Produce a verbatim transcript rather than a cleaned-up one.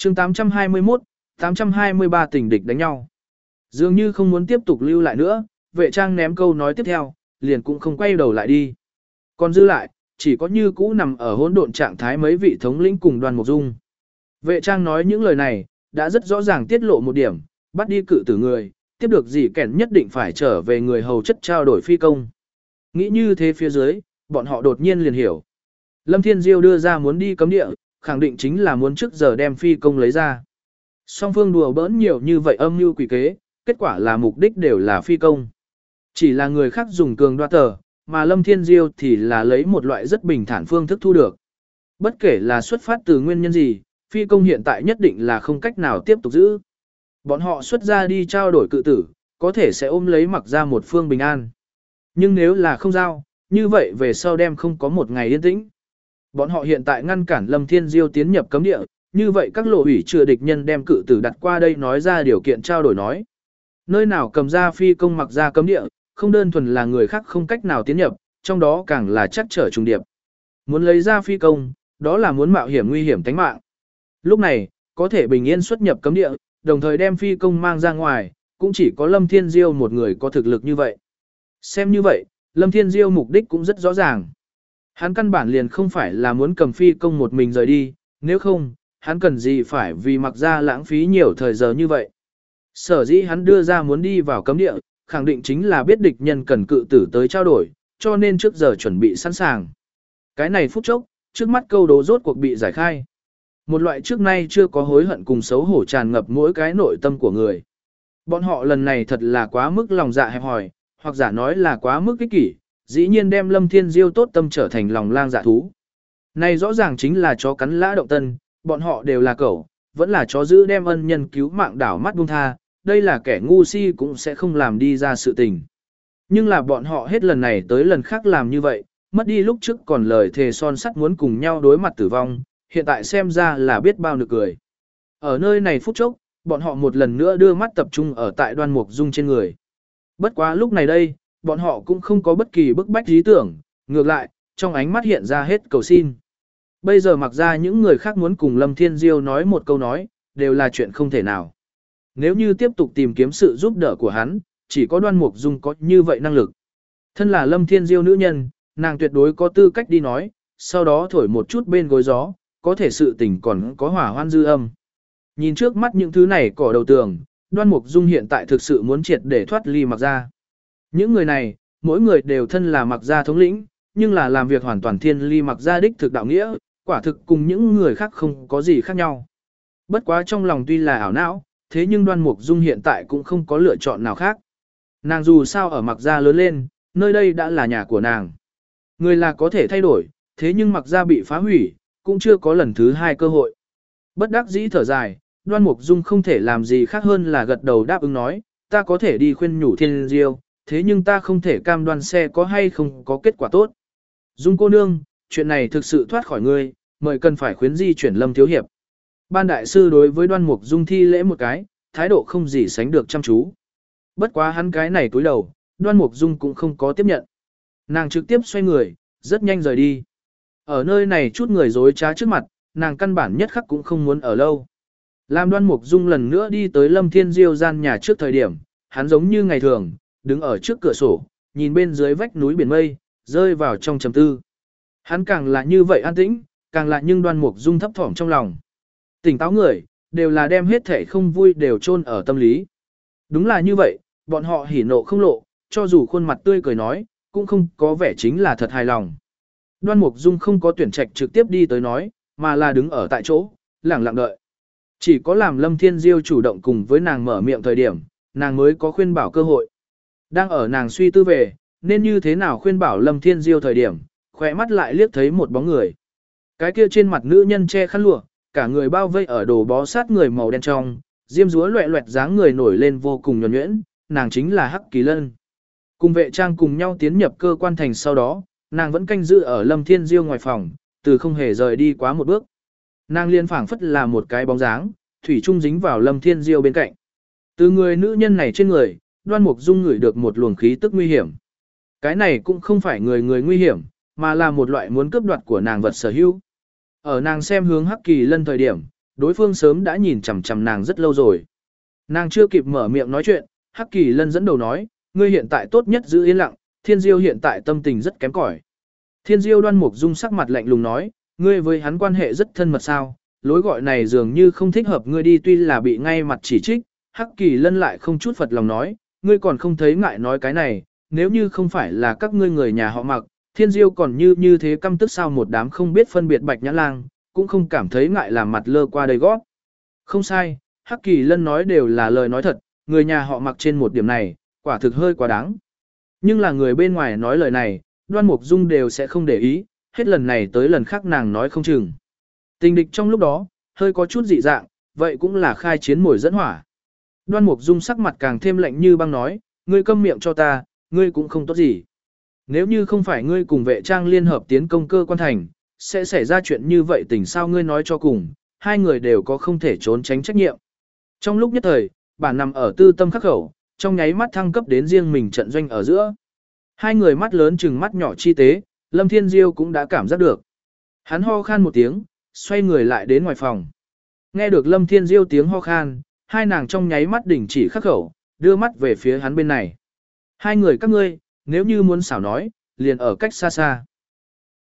chương tám trăm hai mươi mốt, tám trăm hai mươi ba tình địch đánh nhau. Dường như không muốn tiếp tục lưu lại nữa, vệ trang ném câu nói tiếp theo, liền cũng không quay đầu lại đi. Còn dư lại, chỉ có như cũ nằm ở hỗn độn trạng thái mấy vị thống lĩnh cùng Đoan Mục Dung. Vệ trang nói những lời này, đã rất rõ ràng tiết lộ một điểm, bắt đi cự tử người, tiếp được gì kẻn nhất định phải trở về người hầu chất trao đổi phi công. Nghĩ như thế phía dưới, bọn họ đột nhiên liền hiểu. Lâm Thiên Diêu đưa ra muốn đi cấm địa, khẳng định chính là muốn trước giờ đem phi công lấy ra. Song phương đùa bỡn nhiều như vậy âm mưu quỷ kế, kết quả là mục đích đều là phi công. Chỉ là người khác dùng cường đoạt tờ, mà Lâm Thiên Diêu thì là lấy một loại rất bình thản phương thức thu được. Bất kể là xuất phát từ nguyên nhân gì, phi công hiện tại nhất định là không cách nào tiếp tục giữ. Bọn họ xuất ra đi trao đổi cự tử, có thể sẽ ôm lấy mặc ra một phương bình an. Nhưng nếu là không giao, như vậy về sau đem không có một ngày yên tĩnh. Bọn họ hiện tại ngăn cản Lâm Thiên Diêu tiến nhập cấm địa, như vậy các lộ ủy chưa địch nhân đem cự tử đặt qua đây nói ra điều kiện trao đổi nói. Nơi nào cầm ra phi công mặc ra cấm địa, không đơn thuần là người khác không cách nào tiến nhập, trong đó càng là chắc trở trùng điệp. Muốn lấy ra phi công, đó là muốn mạo hiểm nguy hiểm tính mạng. Lúc này, có thể bình yên xuất nhập cấm địa, đồng thời đem phi công mang ra ngoài, cũng chỉ có Lâm Thiên Diêu một người có thực lực như vậy. Xem như vậy, Lâm Thiên Diêu mục đích cũng rất rõ ràng. Hắn căn bản liền không phải là muốn cầm phi công một mình rời đi, nếu không, hắn cần gì phải vì mặc ra lãng phí nhiều thời giờ như vậy. Sở dĩ hắn đưa ra muốn đi vào cấm địa, khẳng định chính là biết địch nhân cần cự tử tới trao đổi, cho nên trước giờ chuẩn bị sẵn sàng. Cái này phút chốc, trước mắt câu đố rốt cuộc bị giải khai. Một loại trước nay chưa có hối hận cùng xấu hổ tràn ngập mỗi cái nội tâm của người. Bọn họ lần này thật là quá mức lòng dạ hẹp hòi, hoặc giả nói là quá mức ích kỷ, dĩ nhiên đem Lâm Thiên Diêu tốt tâm trở thành lòng lang dạ thú. Này rõ ràng chính là chó cắn lã động tân, bọn họ đều là cẩu, vẫn là chó giữ đem ân nhân cứu mạng đảo mắt buông tha, đây là kẻ ngu si cũng sẽ không làm đi ra sự tình. Nhưng là bọn họ hết lần này tới lần khác làm như vậy, mất đi lúc trước còn lời thề son sắt muốn cùng nhau đối mặt tử vong, hiện tại xem ra là biết bao nực cười. Ở nơi này phút chốc, bọn họ một lần nữa đưa mắt tập trung ở tại Đoan Mục Dung trên người. Bất quá lúc này đây, bọn họ cũng không có bất kỳ bức bách ý tưởng, ngược lại, trong ánh mắt hiện ra hết cầu xin. Bây giờ mặc ra những người khác muốn cùng Lâm Thiên Diêu nói một câu nói, đều là chuyện không thể nào. Nếu như tiếp tục tìm kiếm sự giúp đỡ của hắn, chỉ có Đoan Mục Dung có như vậy năng lực. Thân là Lâm Thiên Diêu nữ nhân, nàng tuyệt đối có tư cách đi nói, sau đó thổi một chút bên gối gió, có thể sự tình còn có hỏa hoan dư âm. Nhìn trước mắt những thứ này cỏ đầu tường, Đoan Mục Dung hiện tại thực sự muốn triệt để thoát ly mặc ra. Những người này, mỗi người đều thân là mặc gia thống lĩnh, nhưng là làm việc hoàn toàn thiên ly mặc gia đích thực đạo nghĩa, quả thực cùng những người khác không có gì khác nhau. Bất quá trong lòng tuy là ảo não, thế nhưng Đoan Mục Dung hiện tại cũng không có lựa chọn nào khác. Nàng dù sao ở mặc gia lớn lên, nơi đây đã là nhà của nàng. Người là có thể thay đổi, thế nhưng mặc gia bị phá hủy, cũng chưa có lần thứ hai cơ hội. Bất đắc dĩ thở dài, Đoan Mục Dung không thể làm gì khác hơn là gật đầu đáp ứng nói, ta có thể đi khuyên nhủ Thiên Diêu, thế nhưng ta không thể cam đoan xe có hay không có kết quả tốt. Dung cô nương, chuyện này thực sự thoát khỏi ngươi, mời cần phải khuyến di chuyển Lâm thiếu hiệp. Ban đại sư đối với Đoan Mục Dung thi lễ một cái, thái độ không gì sánh được chăm chú. Bất quá hắn cái này cúi đầu, Đoan Mục Dung cũng không có tiếp nhận. Nàng trực tiếp xoay người, rất nhanh rời đi. Ở nơi này chút người dối trá trước mặt, nàng căn bản nhất khắc cũng không muốn ở lâu. Làm Đoan Mục Dung lần nữa đi tới Lâm Thiên Diêu gian nhà trước thời điểm, hắn giống như ngày thường, đứng ở trước cửa sổ, nhìn bên dưới vách núi biển mây, rơi vào trong trầm tư. Hắn càng là như vậy an tĩnh, càng là nhưng Đoan Mục Dung thấp thỏm trong lòng. Tỉnh táo người, đều là đem hết thể không vui đều chôn ở tâm lý. Đúng là như vậy, bọn họ hỉ nộ không lộ, cho dù khuôn mặt tươi cười nói, cũng không có vẻ chính là thật hài lòng. Đoan Mục Dung không có tuyển trạch trực tiếp đi tới nói, mà là đứng ở tại chỗ, lặng lặng đợi. Chỉ có làm Lâm Thiên Diêu chủ động cùng với nàng mở miệng thời điểm, nàng mới có khuyên bảo cơ hội. Đang ở nàng suy tư về, nên như thế nào khuyên bảo Lâm Thiên Diêu thời điểm, khỏe mắt lại liếc thấy một bóng người. Cái kia trên mặt nữ nhân che khăn lụa, cả người bao vây ở đồ bó sát người màu đen trong, diêm dúa loẹ loẹt dáng người nổi lên vô cùng nhuần nhuyễn, nàng chính là Hắc Kỳ Lân. Cùng vệ trang cùng nhau tiến nhập cơ quan thành sau đó, nàng vẫn canh giữ ở Lâm Thiên Diêu ngoài phòng, từ không hề rời đi quá một bước. Nàng liên phảng phất là một cái bóng dáng, thủy chung dính vào Lâm Thiên Diêu bên cạnh. Từ người nữ nhân này trên người, Đoan Mục Dung ngửi được một luồng khí tức nguy hiểm. Cái này cũng không phải người người nguy hiểm, mà là một loại muốn cướp đoạt của nàng vật sở hữu. Ở nàng xem hướng Hắc Kỳ Lân thời điểm, đối phương sớm đã nhìn chằm chằm nàng rất lâu rồi. Nàng chưa kịp mở miệng nói chuyện, Hắc Kỳ Lân dẫn đầu nói, ngươi hiện tại tốt nhất giữ yên lặng, Thiên Diêu hiện tại tâm tình rất kém cỏi. Thiên Diêu Đoan Mục Dung sắc mặt lạnh lùng nói, ngươi với hắn quan hệ rất thân mật sao, lối gọi này dường như không thích hợp ngươi đi, tuy là bị ngay mặt chỉ trích, Hắc Kỳ Lân lại không chút phật lòng nói, ngươi còn không thấy ngại nói cái này, nếu như không phải là các ngươi người nhà họ Mặc, Thiên Diêu còn như như thế căm tức sao, một đám không biết phân biệt Bạch Nhã Lang, cũng không cảm thấy ngại làm mặt lơ qua đây gót. Không sai, Hắc Kỳ Lân nói đều là lời nói thật, người nhà họ Mặc trên một điểm này, quả thực hơi quá đáng. Nhưng là người bên ngoài nói lời này, Đoan Mục Dung đều sẽ không để ý, hết lần này tới lần khác nàng nói không chừng. Tình địch trong lúc đó, hơi có chút dị dạng, vậy cũng là khai chiến mồi dẫn hỏa. Đoan Mục Dung sắc mặt càng thêm lạnh như băng nói, ngươi câm miệng cho ta, ngươi cũng không tốt gì. Nếu như không phải ngươi cùng Vệ Trang liên hợp tiến công Cơ Quan Thành, sẽ xảy ra chuyện như vậy, tình sao ngươi nói cho cùng, hai người đều có không thể trốn tránh trách nhiệm. Trong lúc nhất thời, bản nằm ở tư tâm khắc khẩu, trong nháy mắt thăng cấp đến riêng mình trận doanh ở giữa. Hai người mắt lớn chừng mắt nhỏ chi tế, Lâm Thiên Diêu cũng đã cảm giác được. Hắn ho khan một tiếng, xoay người lại đến ngoài phòng. Nghe được Lâm Thiên Diêu tiếng ho khan, hai nàng trong nháy mắt đình chỉ khắc khẩu, đưa mắt về phía hắn bên này. Hai người các ngươi, nếu như muốn xảo nói, liền ở cách xa xa.